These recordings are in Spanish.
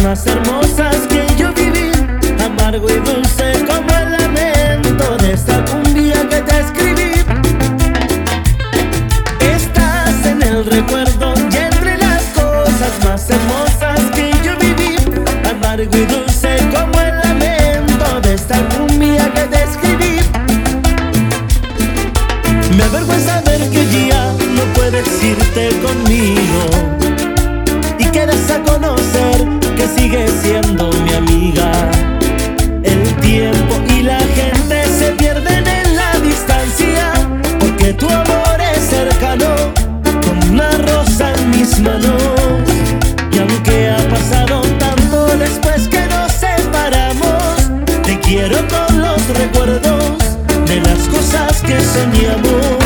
más hermosas que yo viví, amargo y dulce como el lamento de esta cumbia que te escribí. Estás en el recuerdo y entre las cosas más hermosas que yo viví, amargo y dulce como el lamento de esta cumbia que te escribí. Me avergüenza ver que ya no puedes irte conmigo y quieres a conocer que sigues siendo mi amiga. El tiempo y la gente se pierden en la distancia, porque tu amor es cercano como una rosa en mis manos. Y aunque ha pasado tanto después que nos separamos, te quiero con los recuerdos de las cosas que soñamos.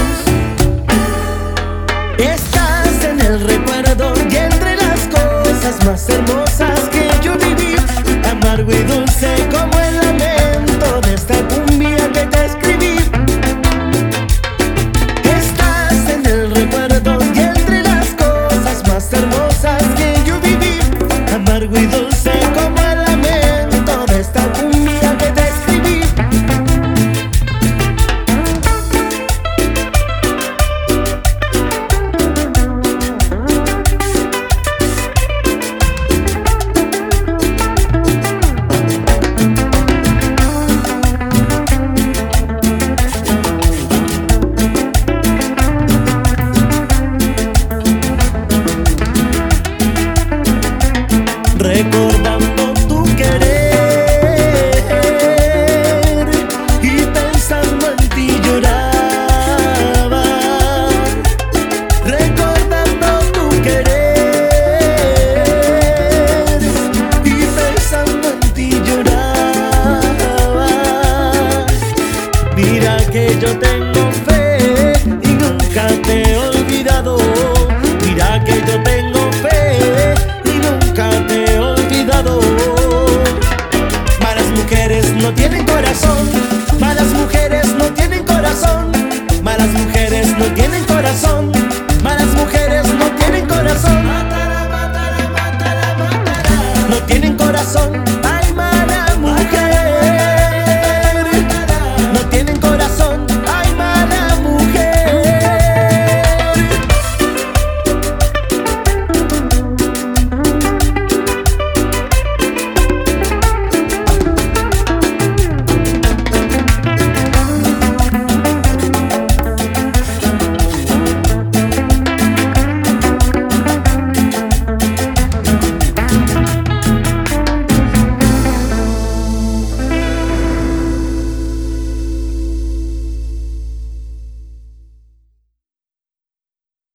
Estás en el recuerdo y entre las cosas más hermosas que yo viví, amargo y dulce como el lamento de esta cumbia que te escribí. Estás en el recuerdo y entre las cosas más hermosas que yo viví, amargo y dulce como el lamento de esta cumbia que te escribí. Recordando tu querer y pensando en ti lloraba. Recordando tu querer y pensando en ti lloraba. Mira que yo tengo fe y nunca te he olvidado. Mira que yo tengo fe y nunca te he olvidado. Malas mujeres no tienen corazón, malas mujeres no tienen corazón, malas mujeres no tienen corazón, malas mujeres no tienen corazón, no tienen corazón.